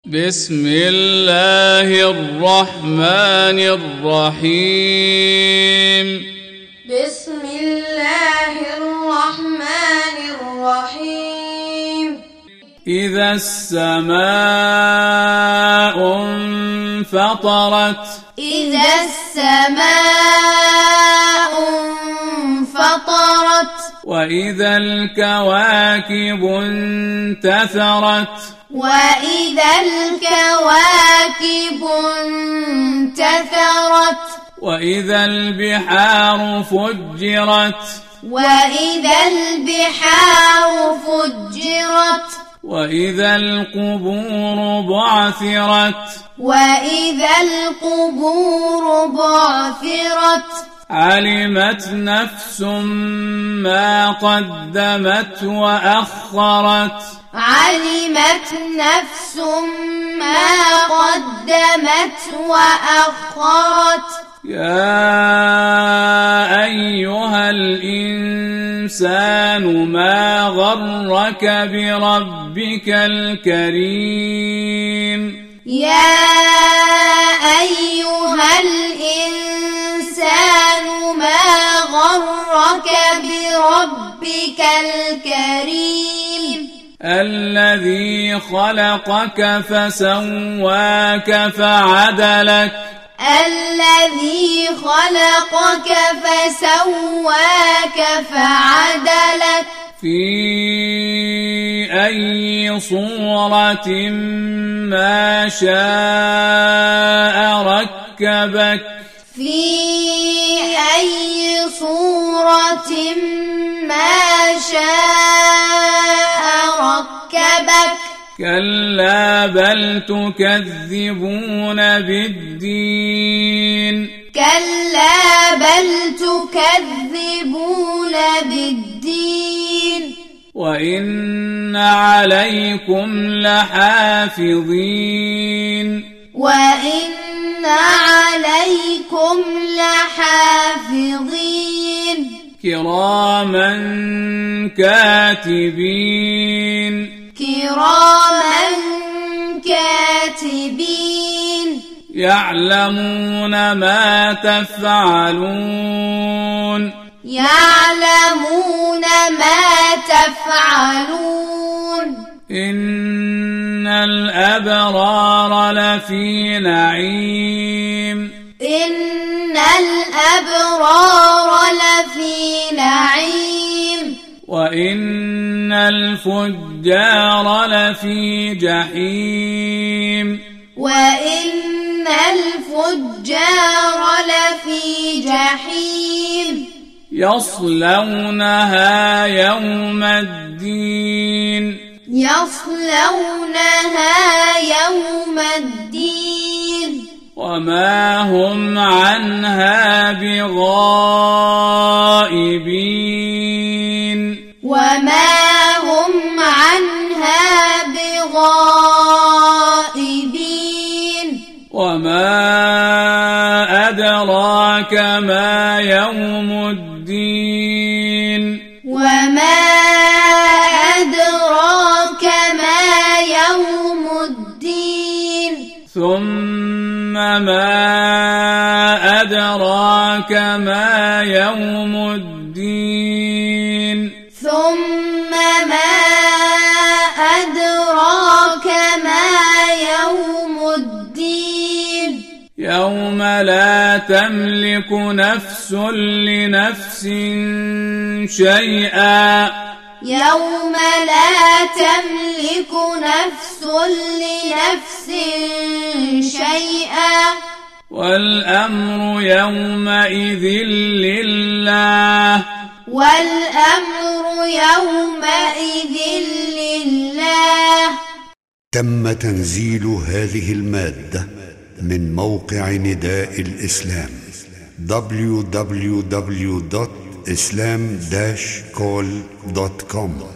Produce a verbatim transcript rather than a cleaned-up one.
بسم الله الرحمن الرحيم بسم الله الرحمن الرحيم إذا السماء انفطرت إذا السماء انفطرت وإذا الكواكب انتثرت وإذا الكواكب انتثرت وإذا البحار فجرت وإذا البحار فجرت وإذا القبور بعثرت وإذا القبور بعثرت علمت نفس ما قدمت وأخرت علمت نفس ما قدمت وأخرت يا أيها الإنسان ما غرك بربك الكريم يا أيها الإنسان ما غرك بربك الكريم الذي خلقك فسواك فعدلك الذي خلقك فسواك فعدلك في أي صورة ما شاء ركبك في أي صورة ما شاء ركبك كلا بل تكذبون بالدين كلا بل تكذبون بالدين وإن عليكم لحافظين وإن عليكم لحافظين كراما كاتبين كراما كاتبين يعلمون ما تفعلون يعلمون ما تفعلون إن الأبرار لفي نعيم إن الأبرار لفي نعيم وإن الفجار لفي جحيم وإن الفجار لفي جحيم يصلونها يوم الدين يصلونها يوم الدين وما هم عنها بغائبين وما هم عنها بغائبين وما أدراك ما يوم الدين وما أدراك ما يوم الدين ثم ما أدراك ما يوم الدين ثم ما أدراك ما يوم الدين يوم لا تملك نفس لنفس شيئا يوم لا تملك نفس لنفس شيئا والأمر يومئذ لله والأمر يومئذ لله. تم تنزيل هذه المادة من موقع نداء الإسلام دبليو دبليو دبليو دوت إسلام داش كول دوت كوم.